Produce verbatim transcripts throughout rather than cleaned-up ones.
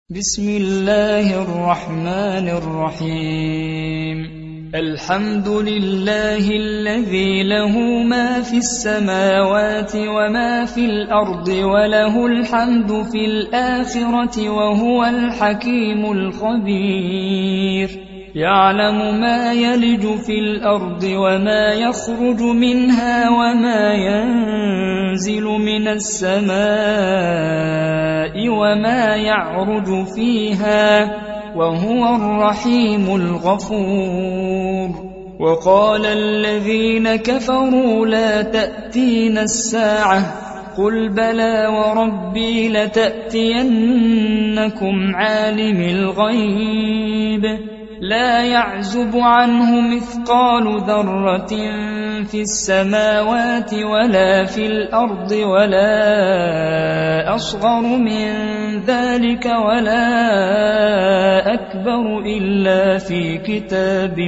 بسم الله الرحمن الرحيم. الحمد لله الذي له ما في السماوات وما في الأرض وله الحمد في الآخرة وهو الحكيم الخبير. يعلم ما يلج في الأرض وما يخرج منها وما ينزل من السماء وما يعرج فيها وهو الرحيم الغفور. وقال الذين كفروا لا تأتينا الساعة قل بلى وربي لتأتينكم عالم الغيب لا يعزب عنه مثقال ذرة في السماوات ولا في الأرض ولا أصغر من ذلك ولا أكبر إلا في كتاب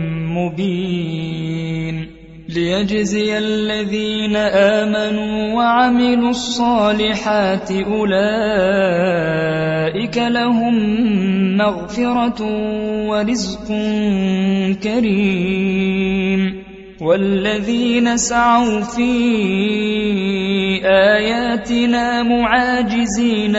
مبين ليجزي الذين آمنوا وعملوا الصالحات أولئك لهم مغفرة ورزق كريم. والذين سعوا في آياتنا معاجزين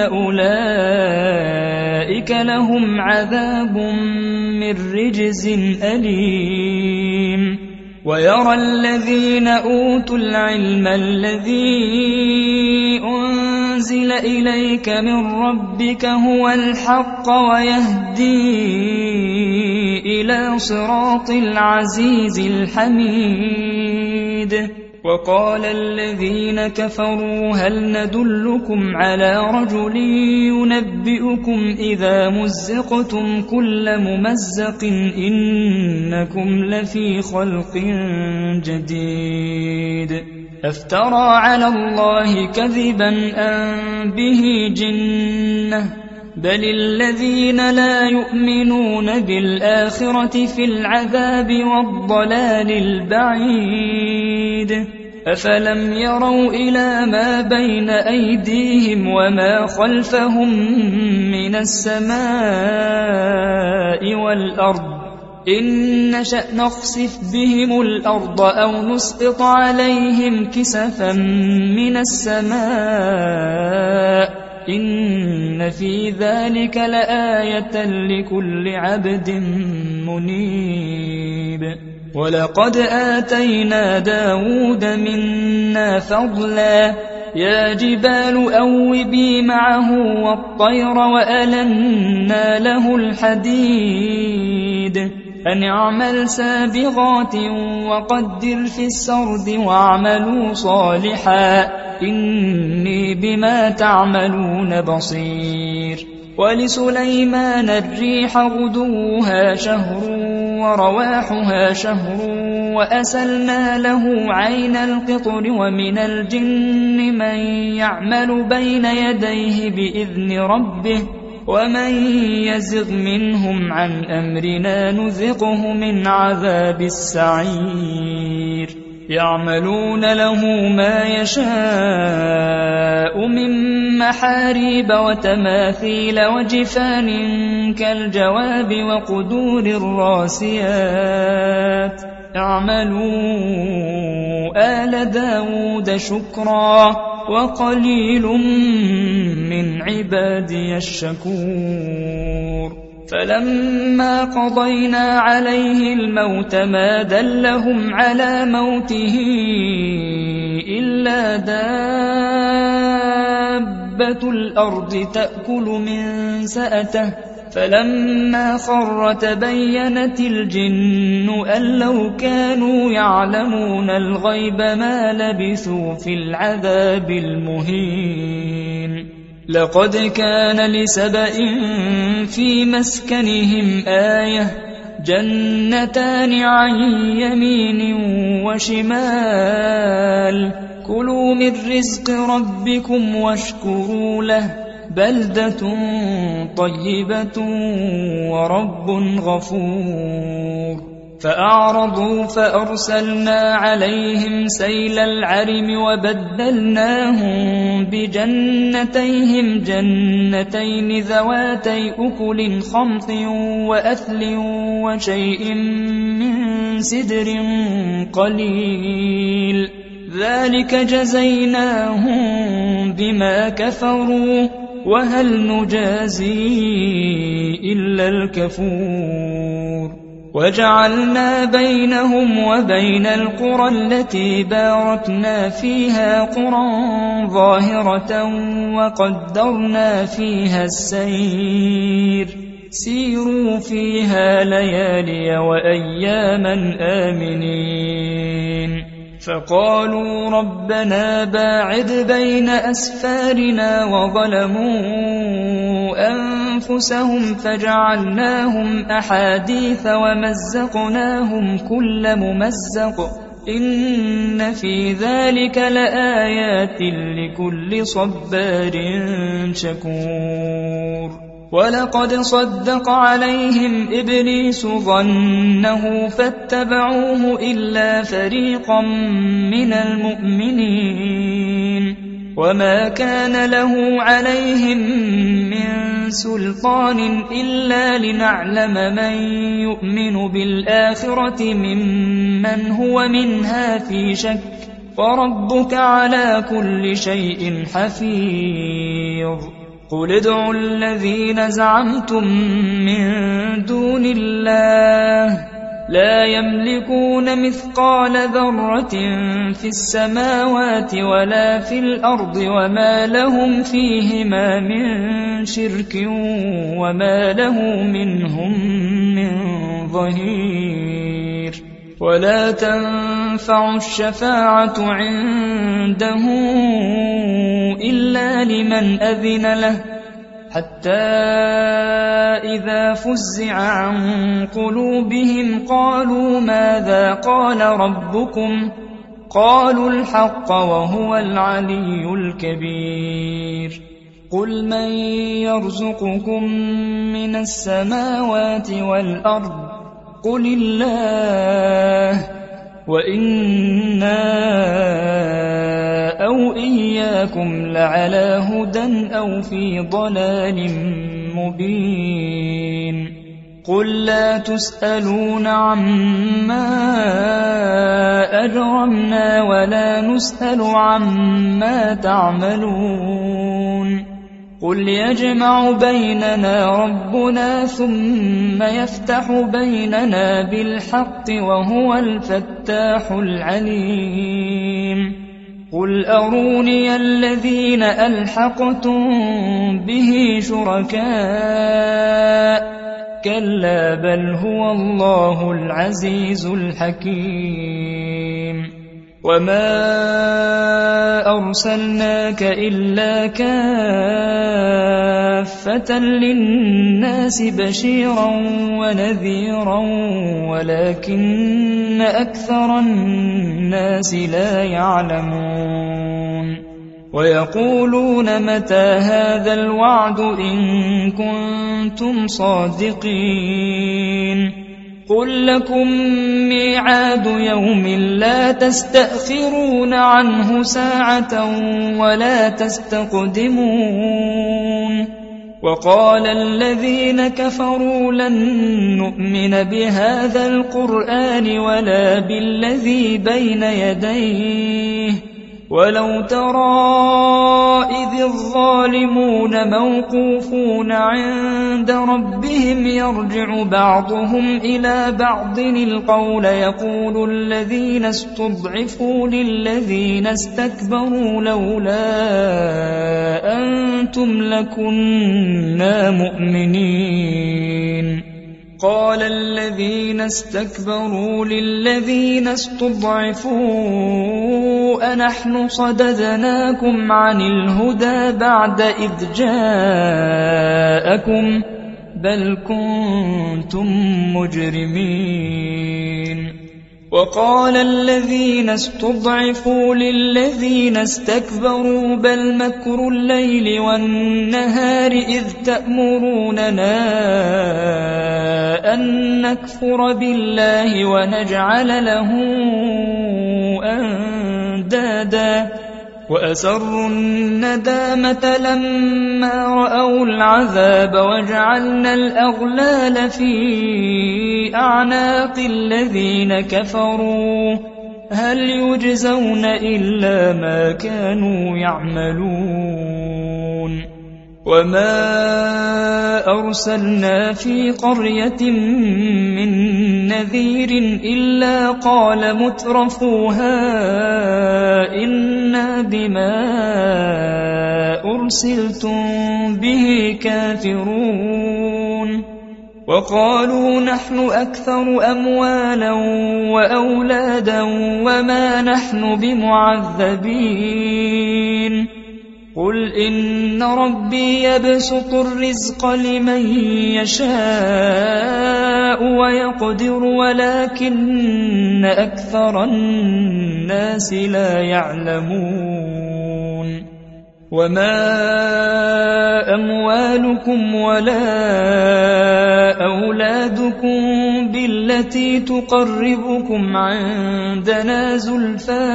أولئك لهم عذاب من رجز أليم. ويرى الذين أوتوا العلم الذي أنزل إليك من ربك هو الحق ويهدي إلى صراط العزيز الحميد. وقال الذين كفروا هل ندلكم على رجل ينبئكم إذا مزقتم كل ممزق إنكم لفي خلق جديد. أفترى على الله كذبا أم به جنة بل الذين لا يؤمنون بالآخرة في العذاب والضلال البعيد. أفلم يروا إلى ما بين أيديهم وما خلفهم من السماء والأرض إن نشأ نخسف بهم الأرض أو نسقط عليهم كسفا من السماء إن في ذلك لآية لكل عبد منيب. ولقد آتينا داود منا فضلا يا جبال أوبي معه والطير وألنا له الحديد أن اعمل سابغات وقدر في السرد واعملوا صالحا إني بما تعملون بصير. ولسليمان الريح غدوها شهر ورواحها شهر وأسلنا له عين القطر ومن الجن من يعمل بين يديه بإذن ربه ومن يزغ منهم عن أمرنا نذقه من عذاب السعير. يعملون له ما يشاء من محاريب وتماثيل وجفان كالجواب وقدور الراسيات اعملوا آل داود شكرا وقليل من عبادي الشكور. فلما قضينا عليه الموت ما دلهم على موته إلا دابة الأرض تأكل من سأته فلما خر تبينت الجن أن لو كانوا يعلمون الغيب ما لبثوا في العذاب المهين. لقد كان لسبإ في مسكنهم آية جنتان عن يمين وشمال كلوا من رزق ربكم واشكروا له بلدة طيبة ورب غفور. فأعرضوا فأرسلنا عليهم سيل العرم وبدلناهم بجنتيهم جنتين ذواتي أكل خمط وأثل وشيء من سدر قليل ذلك جزيناهم بما كفروا وهل نجازي إلا الكفور وجعلنا بينهم وبين القرى التي باركنا فيها قرى ظاهرة وقدرنا فيها السير سيروا فيها ليالي وأياما آمنين فقالوا ربنا باعد بين أسفارنا وظلموا أنفسهم فجعلناهم أحاديث ومزقناهم كل ممزق إن في ذلك لآيات لكل صبار شكور ولقد صدق عليهم إبليس ظنه فاتبعوه إلا فريقا من المؤمنين وما كان له عليهم من سلطان إلا لنعلم من يؤمن بالآخرة ممن هو منها في شك وربك على كل شيء حفيظ قل ادعوا الذين زعمتم من دون الله لا يملكون مثقال ذرة في السماوات ولا في الأرض وما لهم فيهما من شرك وما له منهم من ظهير ولا تنفع الشفاعة عنده إلا لمن أذن له حتى إذا فزع عن قلوبهم قالوا ماذا قال ربكم قالوا الحق وهو العلي الكبير قل من يرزقكم من السماوات والأرض قل الله وإنا أو إياكم لعلى هدى أو في ضلال مبين قل لا تسألون عما أجرمنا ولا نسأل عما تعملون قل يجمع بيننا ربنا ثم يفتح بيننا بالحق وهو الفتاح العليم قل أروني الذين ألحقتم به شركاء كلا بل هو الله العزيز الحكيم وما أرسلناك إلا كافة للناس بشيرا ونذيرا ولكن أكثر الناس لا يعلمون ويقولون متى هذا الوعد إن كنتم صادقين قل لكم ميعاد يوم لا تستأخرون عنه ساعة ولا تستقدمون وقال الذين كفروا لن نؤمن بهذا القرآن ولا بالذي بين يديه ولو ترى إذ الظالمون موقوفون عند ربهم يرجع بعضهم إلى بعض القول يقول الذين استضعفوا للذين استكبروا لولا أنتم لكنا مؤمنين قال الذين استكبروا للذين استضعفوا أنحن صددناكم عن الهدى بعد إذ جاءكم بل كنتم مجرمين وقال الذين استضعفوا للذين استكبروا بل مكر الليل والنهار إذ تأمروننا أن نكفر بالله ونجعل له أندادا وأسروا الندامة لما رأوا العذاب وجعلنا الأغلال في أعناق الذين كفروا هل يجزون إلا ما كانوا يعملون وما أرسلنا في قرية من نذير إلا قال مترفوها إنا بما أرسلتم به كافرون وقالوا نحن أكثر أموالا وأولادا وما نحن بمعذبين قل إن ربي يبسط الرزق لمن يشاء ويقدر ولكن أكثر الناس لا يعلمون وما أموالكم ولا أولادكم بالتي تقربكم عندنا زلفى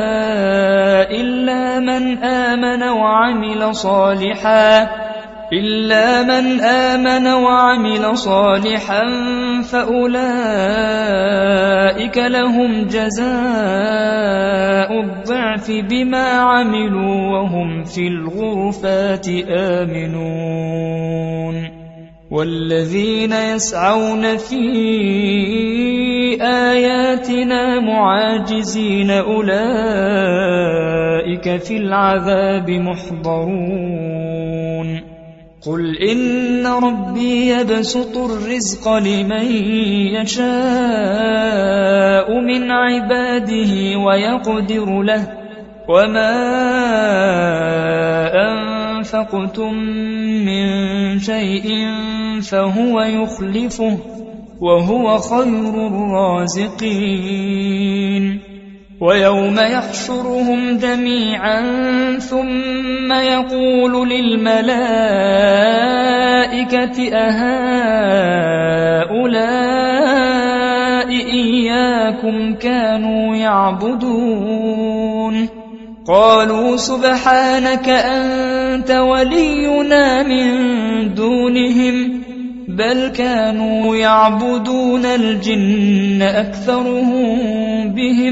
إلا من آمن وعمل صالحا إلا من آمن وعمل صالحا فأولئك لهم جزاء الضعف بما عملوا وهم في الغرفات آمنون والذين يسعون في آياتنا معاجزين أولئك في العذاب محضرون قل إن ربي يبسط الرزق لمن يشاء من عباده ويقدر له وما أنفقتم من شيء فهو يخلفه وهو خير الرازقين ويوم يحشرهم جميعا ثم يقول للملائكة أهؤلاء إياكم كانوا يعبدون قالوا سبحانك أنت ولينا من دونهم بل كانوا يعبدون الجن أكثرهم بهم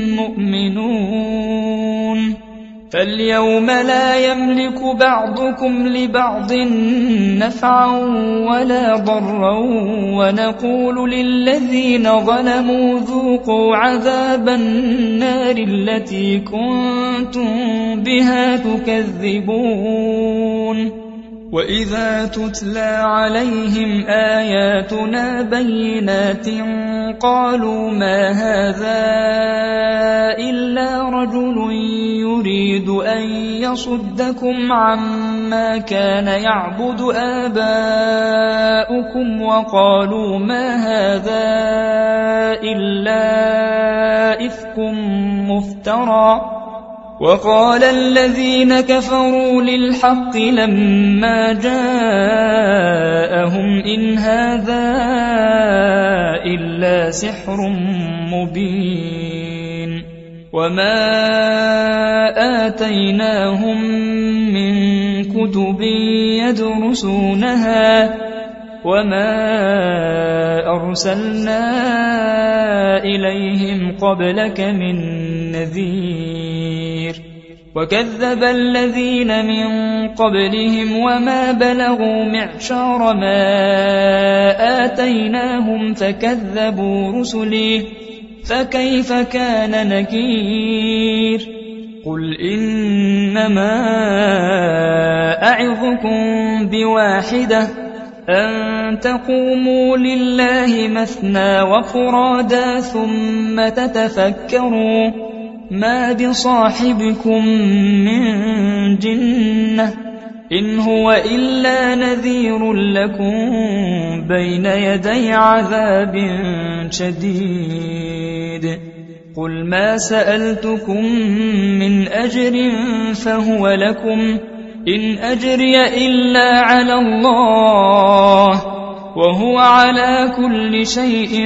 مؤمنون فاليوم لا يملك بعضكم لبعض نفعا ولا ضرا ونقول للذين ظلموا ذوقوا عذاب النار التي كنتم بها تكذبون وإذا تتلى عليهم آياتنا بينات قالوا ما هذا إلا رجل يريد أن يصدكم عما كان يعبد آباؤكم وقالوا ما هذا إلا إفك مفترى وقال الذين كفروا للحق لما جاءهم إن هذا إلا سحر مبين وما آتيناهم من كتب يدرسونها وما أرسلنا إليهم قبلك من نذير وكذب الذين من قبلهم وما بلغوا معشار ما آتيناهم فكذبوا رسلي فكيف كان نكير قل إنما أعظكم بواحدة أن تقوموا لله مثنى وفرادا ثم تتفكروا ما بصاحبكم من جنة إن هو إلا نذير لكم بين يدي عذاب شديد قل ما سألتكم من أجر فهو لكم إن أجري إلا على الله وهو على كل شيء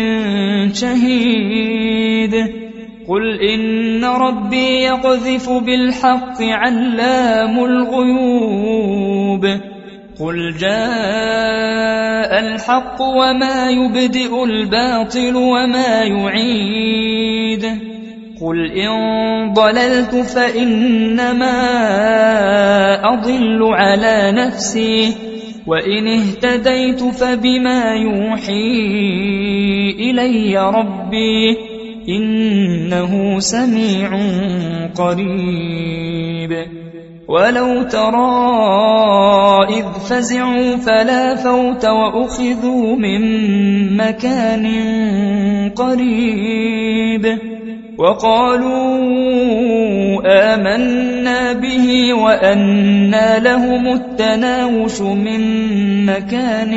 شهيد قل إن ربي يقذف بالحق علام الغيوب قل جاء الحق وما يبدئ الباطل وما يعيد قل إن ضللت فإنما أضل على نفسي وإن اهتديت فبما يوحي إلي ربي إنه سميع قريب ولو ترى إذ فزعوا فلا فوت وأخذوا من مكان قريب وقالوا آمنا به وأنى لهم التناوش من مكان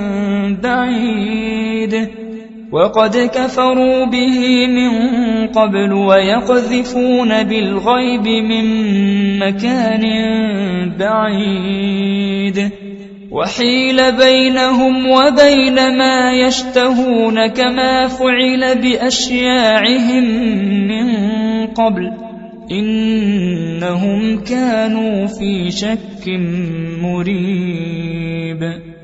بعيد وقد كفروا به من قبل ويقذفون بالغيب من مكان بعيد وحيل بينهم وبين ما يشتهون كما فعل بأشياعهم من قبل إنهم كانوا في شك مريب.